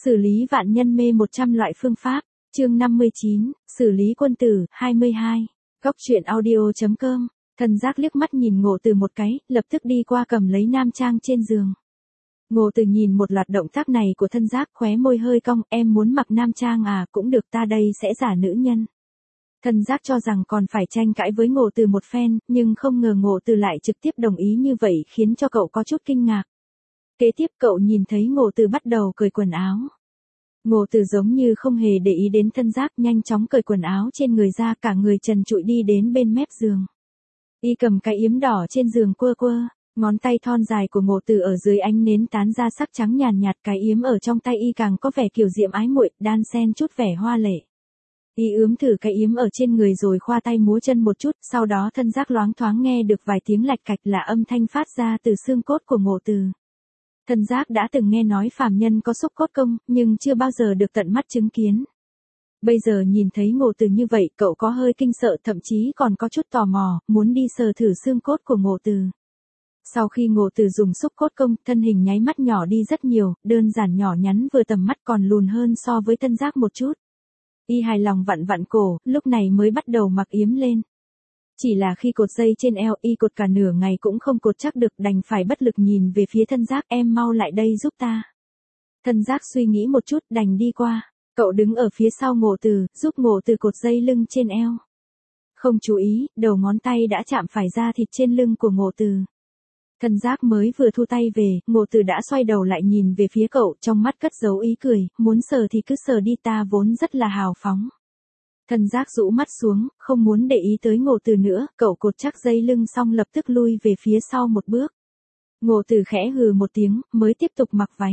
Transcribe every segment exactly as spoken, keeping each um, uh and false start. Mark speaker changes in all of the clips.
Speaker 1: Xử lý vạn nhân mê một trăm loại phương pháp, chương năm mươi chín, xử lý quân tử, hai mươi hai. Góc truyện audio.com, Thần Giác liếc mắt nhìn Ngộ Từ một cái, lập tức đi qua cầm lấy nam trang trên giường. Ngộ Từ nhìn một loạt động tác này của Thân Giác, khóe môi hơi cong, em muốn mặc nam trang à, cũng được, ta đây sẽ giả nữ nhân. Thân Giác cho rằng còn phải tranh cãi với Ngộ Từ một phen, nhưng không ngờ Ngộ Từ lại trực tiếp đồng ý như vậy khiến cho cậu có chút kinh ngạc. Kế tiếp cậu nhìn thấy Ngộ Từ bắt đầu cởi quần áo. Ngộ Từ giống như không hề để ý đến Thân Giác, nhanh chóng cởi quần áo trên người ra, cả người trần trụi đi đến bên mép giường. Y cầm cái yếm đỏ trên giường quơ quơ, ngón tay thon dài của Ngộ Từ ở dưới ánh nến tán ra sắc trắng nhàn nhạt, cái yếm ở trong tay y càng có vẻ kiều diễm ái muội, đan xen chút vẻ hoa lệ. Y ướm thử cái yếm ở trên người rồi khoa tay múa chân một chút, sau đó Thân Giác loáng thoáng nghe được vài tiếng lạch cạch là âm thanh phát ra từ xương cốt của Ngộ Từ. Thân Giác đã từng nghe nói phàm nhân có xúc cốt công, nhưng chưa bao giờ được tận mắt chứng kiến. Bây giờ nhìn thấy Ngộ Từ như vậy, cậu có hơi kinh sợ, thậm chí còn có chút tò mò, muốn đi sờ thử xương cốt của Ngộ Từ. Sau khi Ngộ Từ dùng xúc cốt công, thân hình nháy mắt nhỏ đi rất nhiều, đơn giản nhỏ nhắn vừa tầm mắt còn lùn hơn so với Thân Giác một chút. Y hài lòng vặn vặn cổ, lúc này mới bắt đầu mặc yếm lên. Chỉ là khi cột dây trên eo, y cột cả nửa ngày cũng không cột chắc được, đành phải bất lực nhìn về phía Thân Giác, em mau lại đây giúp ta. Thân Giác suy nghĩ một chút, đành đi qua. Cậu đứng ở phía sau Ngộ Từ, giúp Ngộ Từ cột dây lưng trên eo. Không chú ý, đầu ngón tay đã chạm phải da thịt trên lưng của Ngộ Từ. Thân Giác mới vừa thu tay về, Ngộ Từ đã xoay đầu lại nhìn về phía cậu, trong mắt cất giấu ý cười, muốn sờ thì cứ sờ đi, ta vốn rất là hào phóng. Thân Giác rũ mắt xuống, không muốn để ý tới Ngộ Từ nữa, cậu cột chắc dây lưng xong lập tức lui về phía sau một bước. Ngộ Từ khẽ hừ một tiếng, mới tiếp tục mặc váy.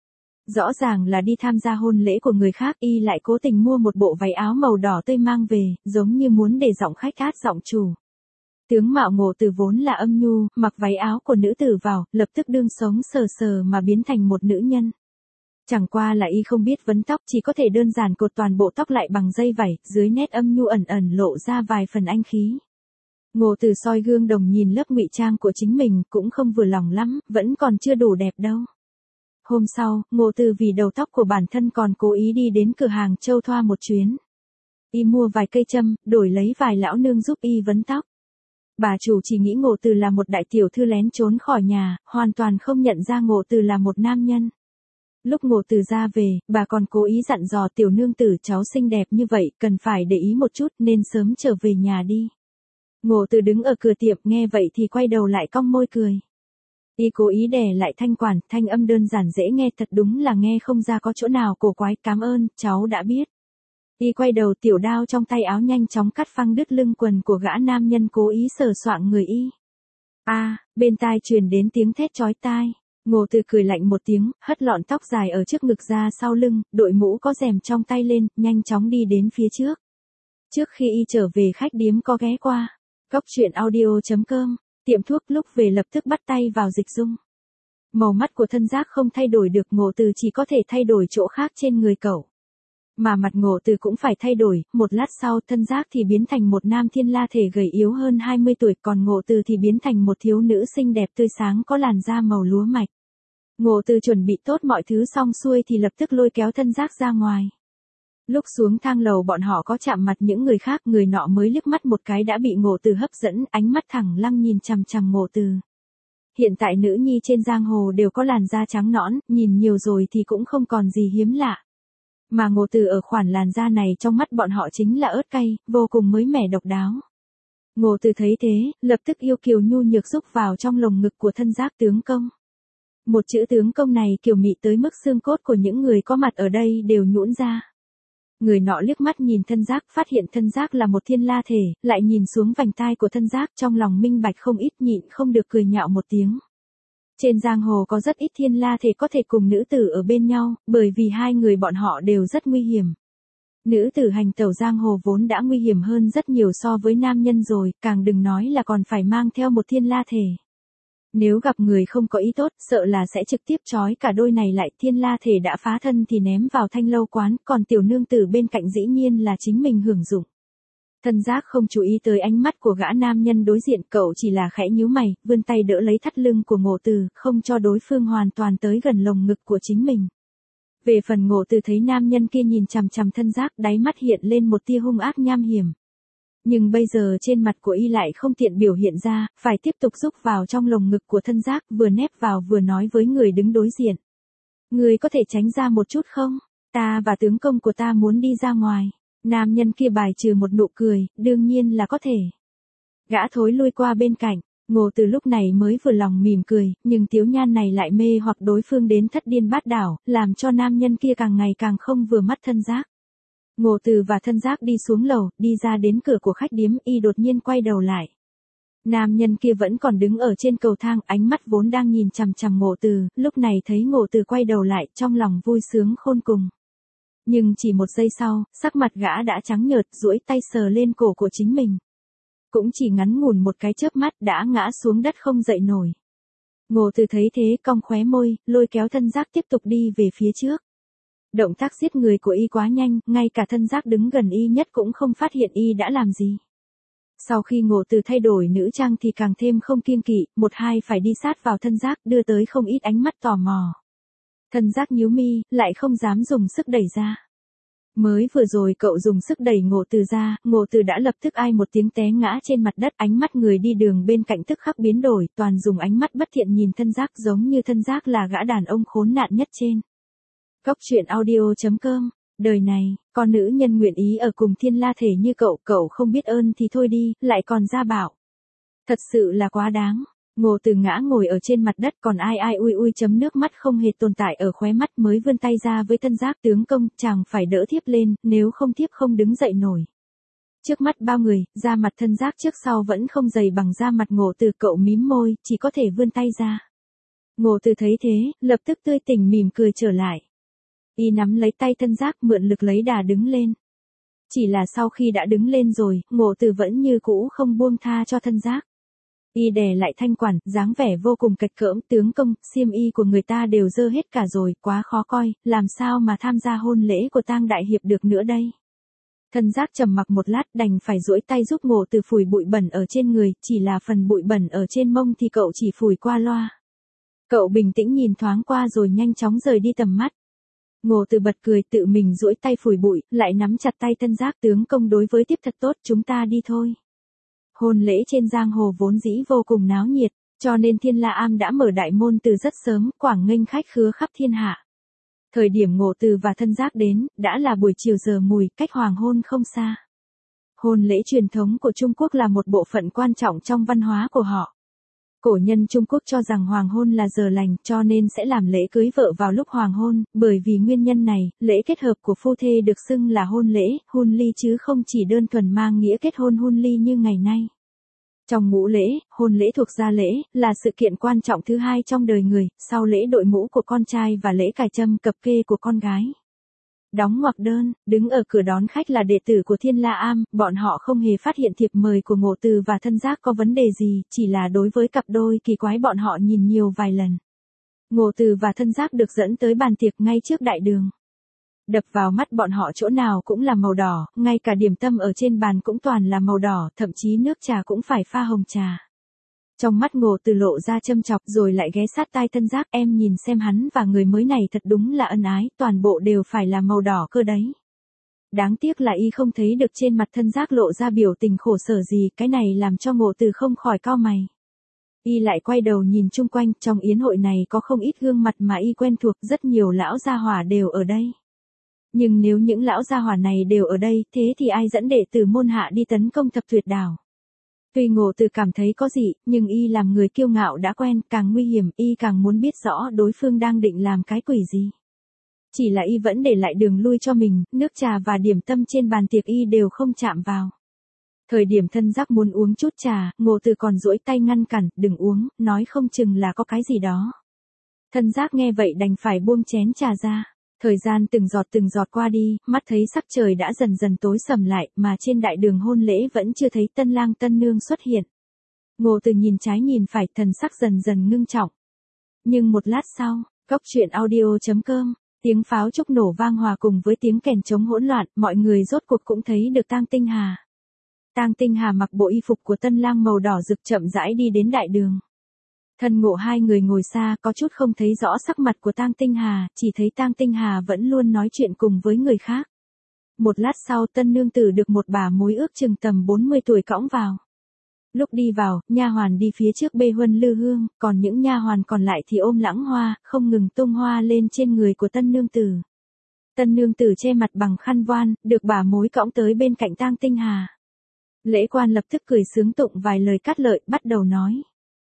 Speaker 1: Rõ ràng là đi tham gia hôn lễ của người khác, y lại cố tình mua một bộ váy áo màu đỏ tươi mang về, giống như muốn để giọng khách át giọng chủ. Tướng mạo Ngộ Từ vốn là âm nhu, mặc váy áo của nữ tử vào, lập tức đương sống sờ sờ mà biến thành một nữ nhân. Chẳng qua là y không biết vấn tóc, chỉ có thể đơn giản cột toàn bộ tóc lại bằng dây vảy, dưới nét âm nhu ẩn ẩn lộ ra vài phần anh khí. Ngộ Từ soi gương đồng nhìn lớp ngụy trang của chính mình, cũng không vừa lòng lắm, vẫn còn chưa đủ đẹp đâu. Hôm sau, Ngộ Từ vì đầu tóc của bản thân còn cố ý đi đến cửa hàng châu thoa một chuyến. Y mua vài cây châm, đổi lấy vài lão nương giúp y vấn tóc. Bà chủ chỉ nghĩ Ngộ Từ là một đại tiểu thư lén trốn khỏi nhà, hoàn toàn không nhận ra Ngộ Từ là một nam nhân. Lúc Ngộ Từ ra về, bà còn cố ý dặn dò tiểu nương tử cháu xinh đẹp như vậy, cần phải để ý một chút nên sớm trở về nhà đi. Ngộ Từ đứng ở cửa tiệm nghe vậy thì quay đầu lại cong môi cười. Y cố ý đè lại thanh quản, thanh âm đơn giản dễ nghe, thật đúng là nghe không ra có chỗ nào cổ quái, cảm ơn, cháu đã biết. Y quay đầu, tiểu đao trong tay áo nhanh chóng cắt phăng đứt lưng quần của gã nam nhân cố ý sờ soạng người y. A, à, bên tai truyền đến tiếng thét chói tai. Ngộ Từ cười lạnh một tiếng, hất lọn tóc dài ở trước ngực ra sau lưng, đội mũ có rèm trong tay lên, nhanh chóng đi đến phía trước. Trước khi y trở về khách điếm có ghé qua góc truyện audio.com, tiệm thuốc, lúc về lập tức bắt tay vào dịch dung. Màu mắt của Thân Giác không thay đổi được, Ngộ Từ chỉ có thể thay đổi chỗ khác trên người cậu. Mà mặt Ngộ Từ cũng phải thay đổi, một lát sau Thân Giác thì biến thành một nam thiên la thể gầy yếu hơn hai mươi tuổi, còn Ngộ Từ thì biến thành một thiếu nữ xinh đẹp tươi sáng có làn da màu lúa mạch. Ngộ Từ chuẩn bị tốt mọi thứ xong xuôi thì lập tức lôi kéo Thân Giác ra ngoài. Lúc xuống thang lầu bọn họ có chạm mặt những người khác, người nọ mới liếc mắt một cái đã bị Ngộ Từ hấp dẫn, ánh mắt thẳng lăng nhìn chằm chằm Ngộ Từ. Hiện tại nữ nhi trên giang hồ đều có làn da trắng nõn, nhìn nhiều rồi thì cũng không còn gì hiếm lạ. Mà Ngộ Từ ở khoản làn da này trong mắt bọn họ chính là ớt cay, vô cùng mới mẻ độc đáo. Ngộ Từ thấy thế, lập tức yêu kiều nhu nhược rúc vào trong lồng ngực của Thân Giác, tướng công. Một chữ tướng công này kiều mị tới mức xương cốt của những người có mặt ở đây đều nhũn ra. Người nọ liếc mắt nhìn Thân Giác, phát hiện Thân Giác là một thiên la thể, lại nhìn xuống vành tai của Thân Giác, trong lòng minh bạch không ít, nhịn không được cười nhạo một tiếng. Trên giang hồ có rất ít thiên la thể có thể cùng nữ tử ở bên nhau, bởi vì hai người bọn họ đều rất nguy hiểm. Nữ tử hành tẩu giang hồ vốn đã nguy hiểm hơn rất nhiều so với nam nhân rồi, càng đừng nói là còn phải mang theo một thiên la thể. Nếu gặp người không có ý tốt, sợ là sẽ trực tiếp trói cả đôi này lại, thiên la thể đã phá thân thì ném vào thanh lâu quán, còn tiểu nương tử bên cạnh dĩ nhiên là chính mình hưởng dụng. Thân Giác không chú ý tới ánh mắt của gã nam nhân đối diện, cậu chỉ là khẽ nhíu mày, vươn tay đỡ lấy thắt lưng của Ngộ Từ, không cho đối phương hoàn toàn tới gần lồng ngực của chính mình. Về phần Ngộ Từ thấy nam nhân kia nhìn chằm chằm Thân Giác, đáy mắt hiện lên một tia hung ác nham hiểm. Nhưng bây giờ trên mặt của y lại không tiện biểu hiện ra, phải tiếp tục rúc vào trong lồng ngực của Thân Giác, vừa nép vào vừa nói với người đứng đối diện. Người có thể tránh ra một chút không? Ta và tướng công của ta muốn đi ra ngoài. Nam nhân kia bài trừ một nụ cười, đương nhiên là có thể. Gã thối lui qua bên cạnh, Ngộ Từ lúc này mới vừa lòng mỉm cười, nhưng Tiếu Nhan này lại mê hoặc đối phương đến thất điên bát đảo, làm cho nam nhân kia càng ngày càng không vừa mắt Thân Giác. Ngộ Từ và Thân Giác đi xuống lầu, đi ra đến cửa của khách điếm, y đột nhiên quay đầu lại. Nam nhân kia vẫn còn đứng ở trên cầu thang, ánh mắt vốn đang nhìn chằm chằm Ngộ Từ, lúc này thấy Ngộ Từ quay đầu lại, trong lòng vui sướng khôn cùng. Nhưng chỉ một giây sau, sắc mặt gã đã trắng nhợt, duỗi tay sờ lên cổ của chính mình. Cũng chỉ ngắn ngủn một cái chớp mắt đã ngã xuống đất không dậy nổi. Ngộ Từ thấy thế cong khóe môi, lôi kéo Thân Giác tiếp tục đi về phía trước. Động tác giết người của y quá nhanh, ngay cả Thân Giác đứng gần y nhất cũng không phát hiện y đã làm gì. Sau khi Ngộ Từ thay đổi nữ trang thì càng thêm không kiêng kỵ, một hai phải đi sát vào Thân Giác, đưa tới không ít ánh mắt tò mò. Thân Giác nhíu mi, lại không dám dùng sức đẩy ra. Mới vừa rồi cậu dùng sức đẩy Ngộ Từ ra, Ngộ Từ đã lập tức ai một tiếng té ngã trên mặt đất, ánh mắt người đi đường bên cạnh tức khắc biến đổi, toàn dùng ánh mắt bất thiện nhìn Thân Giác, giống như Thân Giác là gã đàn ông khốn nạn nhất trên. Cốc truyện audio chấm com. Đời này, con nữ nhân nguyện ý ở cùng Thiên La Thể như cậu, cậu không biết ơn thì thôi đi, lại còn ra bảo. Thật sự là quá đáng. Ngộ Từ ngã ngồi ở trên mặt đất, còn ai ai ui ui chấm nước mắt không hề tồn tại ở khóe mắt, mới vươn tay ra với Thân Giác, tướng công, chàng phải đỡ thiếp lên, nếu không thiếp không đứng dậy nổi. Trước mắt bao người, da mặt Thân Giác trước sau vẫn không dày bằng da mặt Ngộ Từ, cậu mím môi, chỉ có thể vươn tay ra. Ngộ Từ thấy thế, lập tức tươi tỉnh mỉm cười trở lại. Y nắm lấy tay Thân Giác, mượn lực lấy đà đứng lên. Chỉ là sau khi đã đứng lên rồi, Ngộ Từ vẫn như cũ không buông tha cho Thân Giác. Y đè lại thanh quản, dáng vẻ vô cùng kịch cỡm, tướng công, xiêm y của người ta đều dơ hết cả rồi, quá khó coi, làm sao mà tham gia hôn lễ của Tang đại hiệp được nữa đây. Thân Giác trầm mặc một lát, đành phải duỗi tay giúp Ngộ Từ phủi bụi bẩn ở trên người, chỉ là phần bụi bẩn ở trên mông thì cậu chỉ phủi qua loa. Cậu bình tĩnh nhìn thoáng qua rồi nhanh chóng rời đi tầm mắt. Ngộ Từ bật cười, tự mình duỗi tay phủi bụi, lại nắm chặt tay Thân Giác, tướng công đối với tiếp thật tốt, chúng ta đi thôi. Hôn lễ trên giang hồ vốn dĩ vô cùng náo nhiệt, cho nên Thiên La Am đã mở đại môn từ rất sớm, quảng nghênh khách khứa khắp thiên hạ. Thời điểm Ngộ Từ và Thân Giác đến, đã là buổi chiều giờ mùi, cách hoàng hôn không xa. Hôn lễ truyền thống của Trung Quốc là một bộ phận quan trọng trong văn hóa của họ. Cổ nhân Trung Quốc cho rằng hoàng hôn là giờ lành, cho nên sẽ làm lễ cưới vợ vào lúc hoàng hôn, bởi vì nguyên nhân này, lễ kết hợp của phu thê được xưng là hôn lễ, hun ly chứ không chỉ đơn thuần mang nghĩa kết hôn hun ly như ngày nay. Trong ngũ lễ, hôn lễ thuộc gia lễ, là sự kiện quan trọng thứ hai trong đời người, sau lễ đội mũ của con trai và lễ cài trâm cập kê của con gái. Đóng ngoặc đơn, đứng ở cửa đón khách là đệ tử của Thiên La Am, bọn họ không hề phát hiện thiệp mời của Ngộ Từ và Thân Giác có vấn đề gì, chỉ là đối với cặp đôi kỳ quái bọn họ nhìn nhiều vài lần. Ngộ Từ và Thân Giác được dẫn tới bàn tiệc ngay trước đại đường. Đập vào mắt bọn họ chỗ nào cũng là màu đỏ, ngay cả điểm tâm ở trên bàn cũng toàn là màu đỏ, thậm chí nước trà cũng phải pha hồng trà. Trong mắt Ngộ Từ lộ ra châm chọc rồi lại ghé sát tai Thân Giác, em nhìn xem hắn và người mới này thật đúng là ân ái, toàn bộ đều phải là màu đỏ cơ đấy. Đáng tiếc là y không thấy được trên mặt Thân Giác lộ ra biểu tình khổ sở gì, cái này làm cho Ngộ Từ không khỏi cau mày. Y lại quay đầu nhìn chung quanh, trong yến hội này có không ít gương mặt mà y quen thuộc, rất nhiều lão gia hỏa đều ở đây. Nhưng nếu những lão gia hỏa này đều ở đây, thế thì ai dẫn đệ tử môn hạ đi tấn công Thập Tuyệt Đảo? Tuy Ngộ Từ cảm thấy có gì, nhưng y làm người kiêu ngạo đã quen, càng nguy hiểm, y càng muốn biết rõ đối phương đang định làm cái quỷ gì. Chỉ là y vẫn để lại đường lui cho mình, nước trà và điểm tâm trên bàn tiệc y đều không chạm vào. Thời điểm Thân Giác muốn uống chút trà, Ngộ Từ còn duỗi tay ngăn cản, đừng uống, nói không chừng là có cái gì đó. Thân Giác nghe vậy đành phải buông chén trà ra. Thời gian từng giọt từng giọt qua đi, mắt thấy sắc trời đã dần dần tối sầm lại, mà trên đại đường hôn lễ vẫn chưa thấy tân lang tân nương xuất hiện. Ngộ Từ nhìn trái nhìn phải, thần sắc dần dần ngưng trọng. Nhưng một lát sau, cốc truyện audio chấm com, tiếng pháo trúc nổ vang hòa cùng với tiếng kèn trống hỗn loạn, mọi người rốt cuộc cũng thấy được Tang Tinh Hà. Tang Tinh Hà mặc bộ y phục của tân lang màu đỏ rực chậm rãi đi đến đại đường. Thân Ngộ hai người ngồi xa có chút không thấy rõ sắc mặt của Tang Tinh Hà, chỉ thấy Tang Tinh Hà vẫn luôn nói chuyện cùng với người khác. Một lát sau tân nương tử được một bà mối ước chừng tầm bốn mươi tuổi cõng vào. Lúc đi vào, nha hoàn đi phía trước bê huân lư hương, còn những nha hoàn còn lại thì ôm lãng hoa, không ngừng tung hoa lên trên người của tân nương tử. Tân nương tử che mặt bằng khăn voan, được bà mối cõng tới bên cạnh Tang Tinh Hà. Lễ quan lập tức cười sướng tụng vài lời cát lợi, bắt đầu nói.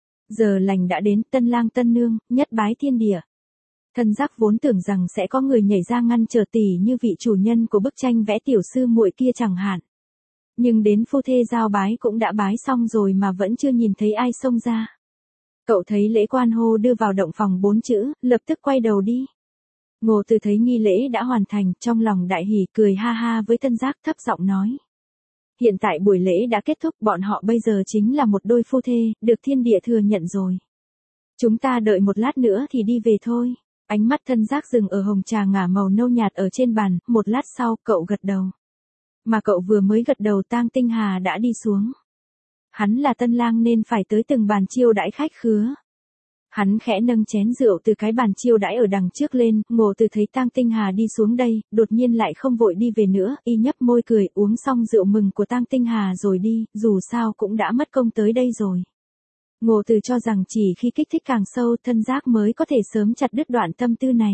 Speaker 1: Giờ lành đã đến, tân lang tân nương, nhất bái thiên địa. Thân giác vốn tưởng rằng sẽ có người nhảy ra ngăn trở tỷ như vị chủ nhân của bức tranh vẽ tiểu sư muội kia chẳng hạn. Nhưng đến phu thê giao bái cũng đã bái xong rồi mà vẫn chưa nhìn thấy ai xông ra. Cậu thấy lễ quan hô đưa vào động phòng bốn chữ, lập tức quay đầu đi. Ngô Từ thấy nghi lễ đã hoàn thành, trong lòng đại hỉ cười ha ha với tân giác thấp giọng nói. Hiện tại buổi lễ đã kết thúc, bọn họ bây giờ chính là một đôi phu thê, được thiên địa thừa nhận rồi. Chúng ta đợi một lát nữa thì đi về thôi. Ánh mắt thân giác dừng ở hồng trà ngả màu nâu nhạt ở trên bàn, một lát sau cậu gật đầu. Mà cậu vừa mới gật đầu Tang Tinh Hà đã đi xuống. Hắn là tân lang nên phải tới từng bàn chiêu đãi khách khứa. Hắn khẽ nâng chén rượu từ cái bàn chiêu đãi ở đằng trước lên, Ngô Từ thấy Tang Tinh Hà đi xuống đây, đột nhiên lại không vội đi về nữa, y nhấp môi cười uống xong rượu mừng của Tang Tinh Hà rồi đi, dù sao cũng đã mất công tới đây rồi. Ngô Từ cho rằng chỉ khi kích thích càng sâu thân giác mới có thể sớm chặt đứt đoạn tâm tư này.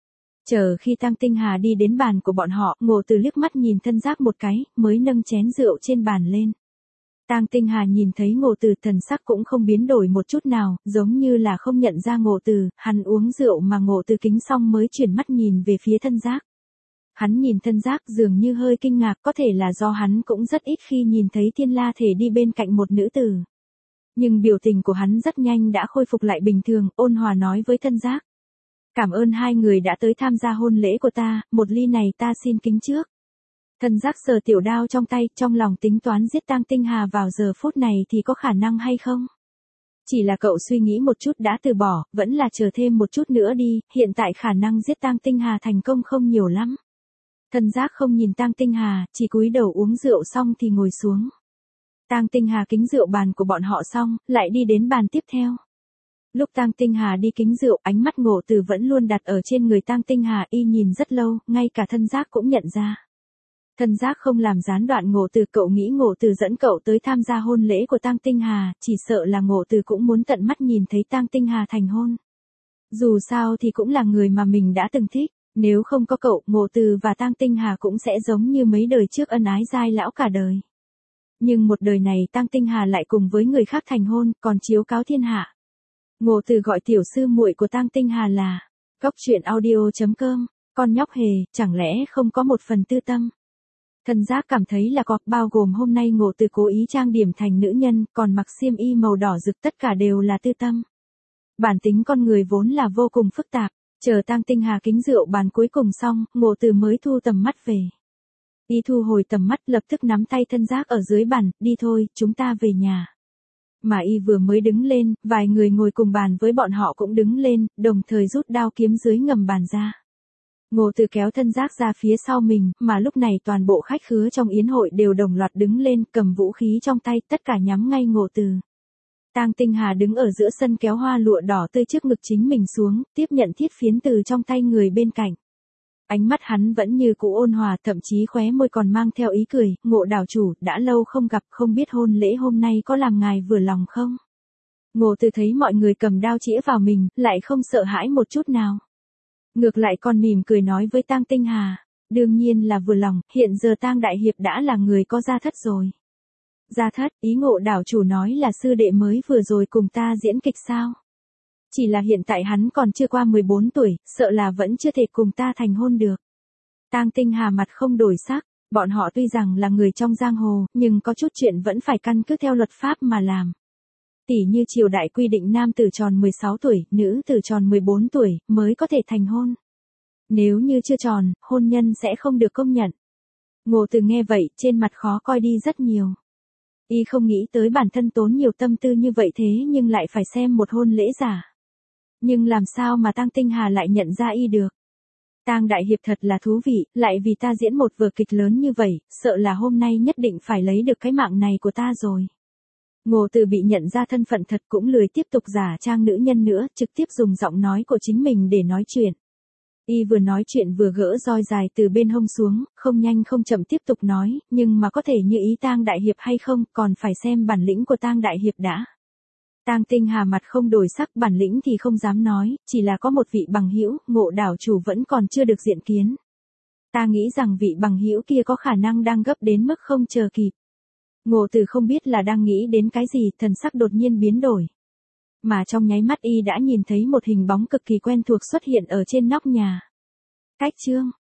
Speaker 1: Chờ khi Tang Tinh Hà đi đến bàn của bọn họ, Ngô Từ liếc mắt nhìn thân giác một cái, mới nâng chén rượu trên bàn lên. Tang Tinh Hà nhìn thấy Ngô Từ thần sắc cũng không biến đổi một chút nào, giống như là không nhận ra Ngô Từ, hắn uống rượu mà Ngô Từ kính xong mới chuyển mắt nhìn về phía thân giác. Hắn nhìn thân giác dường như hơi kinh ngạc, có thể là do hắn cũng rất ít khi nhìn thấy Thiên La Thể đi bên cạnh một nữ tử. Nhưng biểu tình của hắn rất nhanh đã khôi phục lại bình thường, ôn hòa nói với thân giác. Cảm ơn hai người đã tới tham gia hôn lễ của ta, một ly này ta xin kính trước. Thân giác sờ tiểu đao trong tay, trong lòng tính toán giết Tang Tinh Hà vào giờ phút này thì có khả năng hay không? Chỉ là cậu suy nghĩ một chút đã từ bỏ, vẫn là chờ thêm một chút nữa đi, hiện tại khả năng giết Tang Tinh Hà thành công không nhiều lắm. Thân giác không nhìn Tang Tinh Hà, chỉ cúi đầu uống rượu xong thì ngồi xuống. Tang Tinh Hà kính rượu bàn của bọn họ xong, lại đi đến bàn tiếp theo. Lúc Tang Tinh Hà đi kính rượu, ánh mắt Ngô Từ vẫn luôn đặt ở trên người Tang Tinh Hà, y nhìn rất lâu, ngay cả thân giác cũng nhận ra. Thân giác không làm gián đoạn Ngô Từ, cậu nghĩ Ngô Từ dẫn cậu tới tham gia hôn lễ của Tang Tinh Hà, chỉ sợ là Ngô Từ cũng muốn tận mắt nhìn thấy Tang Tinh Hà thành hôn. Dù sao thì cũng là người mà mình đã từng thích, nếu không có cậu, Ngô Từ và Tang Tinh Hà cũng sẽ giống như mấy đời trước ân ái dai lão cả đời. Nhưng một đời này Tang Tinh Hà lại cùng với người khác thành hôn, còn chiếu cáo thiên hạ. Ngô Từ gọi tiểu sư muội của Tang Tinh Hà là Cóc Truyện Audio chấm com, con nhóc hề, chẳng lẽ không có một phần tư tâm. Thân giác cảm thấy là có, bao gồm hôm nay Ngô Từ cố ý trang điểm thành nữ nhân, còn mặc xiêm y màu đỏ rực tất cả đều là tư tâm. Bản tính con người vốn là vô cùng phức tạp, chờ Tang Tinh Hà kính rượu bàn cuối cùng xong, Ngô Từ mới thu tầm mắt về. Y thu hồi tầm mắt lập tức nắm tay thân giác ở dưới bàn, đi thôi, chúng ta về nhà. Mà y vừa mới đứng lên, vài người ngồi cùng bàn với bọn họ cũng đứng lên, đồng thời rút đao kiếm dưới ngầm bàn ra. Ngô Từ kéo thân giác ra phía sau mình, mà lúc này toàn bộ khách khứa trong yến hội đều đồng loạt đứng lên, cầm vũ khí trong tay, tất cả nhắm ngay Ngô Từ. Tang Tinh Hà đứng ở giữa sân kéo hoa lụa đỏ tươi trước ngực chính mình xuống, tiếp nhận thiết phiến từ trong tay người bên cạnh. Ánh mắt hắn vẫn như cũ ôn hòa, thậm chí khóe môi còn mang theo ý cười, Ngộ đảo chủ, đã lâu không gặp, không biết hôn lễ hôm nay có làm ngài vừa lòng không? Ngô Từ thấy mọi người cầm đao chĩa vào mình, lại không sợ hãi một chút nào. Ngược lại còn mỉm cười nói với Tang Tinh Hà, đương nhiên là vừa lòng, hiện giờ Tang Đại Hiệp đã là người có gia thất rồi. Gia thất, ý Ngộ đảo chủ nói là sư đệ mới vừa rồi cùng ta diễn kịch sao? Chỉ là hiện tại hắn còn chưa qua mười bốn tuổi, sợ là vẫn chưa thể cùng ta thành hôn được. Tang Tinh Hà mặt không đổi sắc, bọn họ tuy rằng là người trong giang hồ, nhưng có chút chuyện vẫn phải căn cứ theo luật pháp mà làm. Tỉ như triều đại quy định nam tử tròn mười sáu tuổi, nữ tử tròn mười bốn tuổi, mới có thể thành hôn. Nếu như chưa tròn, hôn nhân sẽ không được công nhận. Ngô Từ nghe vậy, trên mặt khó coi đi rất nhiều. Y không nghĩ tới bản thân tốn nhiều tâm tư như vậy thế nhưng lại phải xem một hôn lễ giả. Nhưng làm sao mà Tang Tinh Hà lại nhận ra y được? Tang Đại Hiệp thật là thú vị, lại vì ta diễn một vở kịch lớn như vậy, sợ là hôm nay nhất định phải lấy được cái mạng này của ta rồi. Ngô Từ bị nhận ra thân phận thật cũng lười tiếp tục giả trang nữ nhân nữa, trực tiếp dùng giọng nói của chính mình để nói chuyện. Y vừa nói chuyện vừa gỡ roi dài từ bên hông xuống, không nhanh không chậm tiếp tục nói, nhưng mà có thể như ý Tang đại hiệp hay không, còn phải xem bản lĩnh của Tang đại hiệp đã. Tang Tinh Hà mặt không đổi sắc, bản lĩnh thì không dám nói, chỉ là có một vị bằng hữu, Ngộ đảo chủ vẫn còn chưa được diện kiến. Ta nghĩ rằng vị bằng hữu kia có khả năng đang gấp đến mức không chờ kịp. Ngộ Từ không biết là đang nghĩ đến cái gì, thần sắc đột nhiên biến đổi. Mà trong nháy mắt y đã nhìn thấy một hình bóng cực kỳ quen thuộc xuất hiện ở trên nóc nhà. Cách chương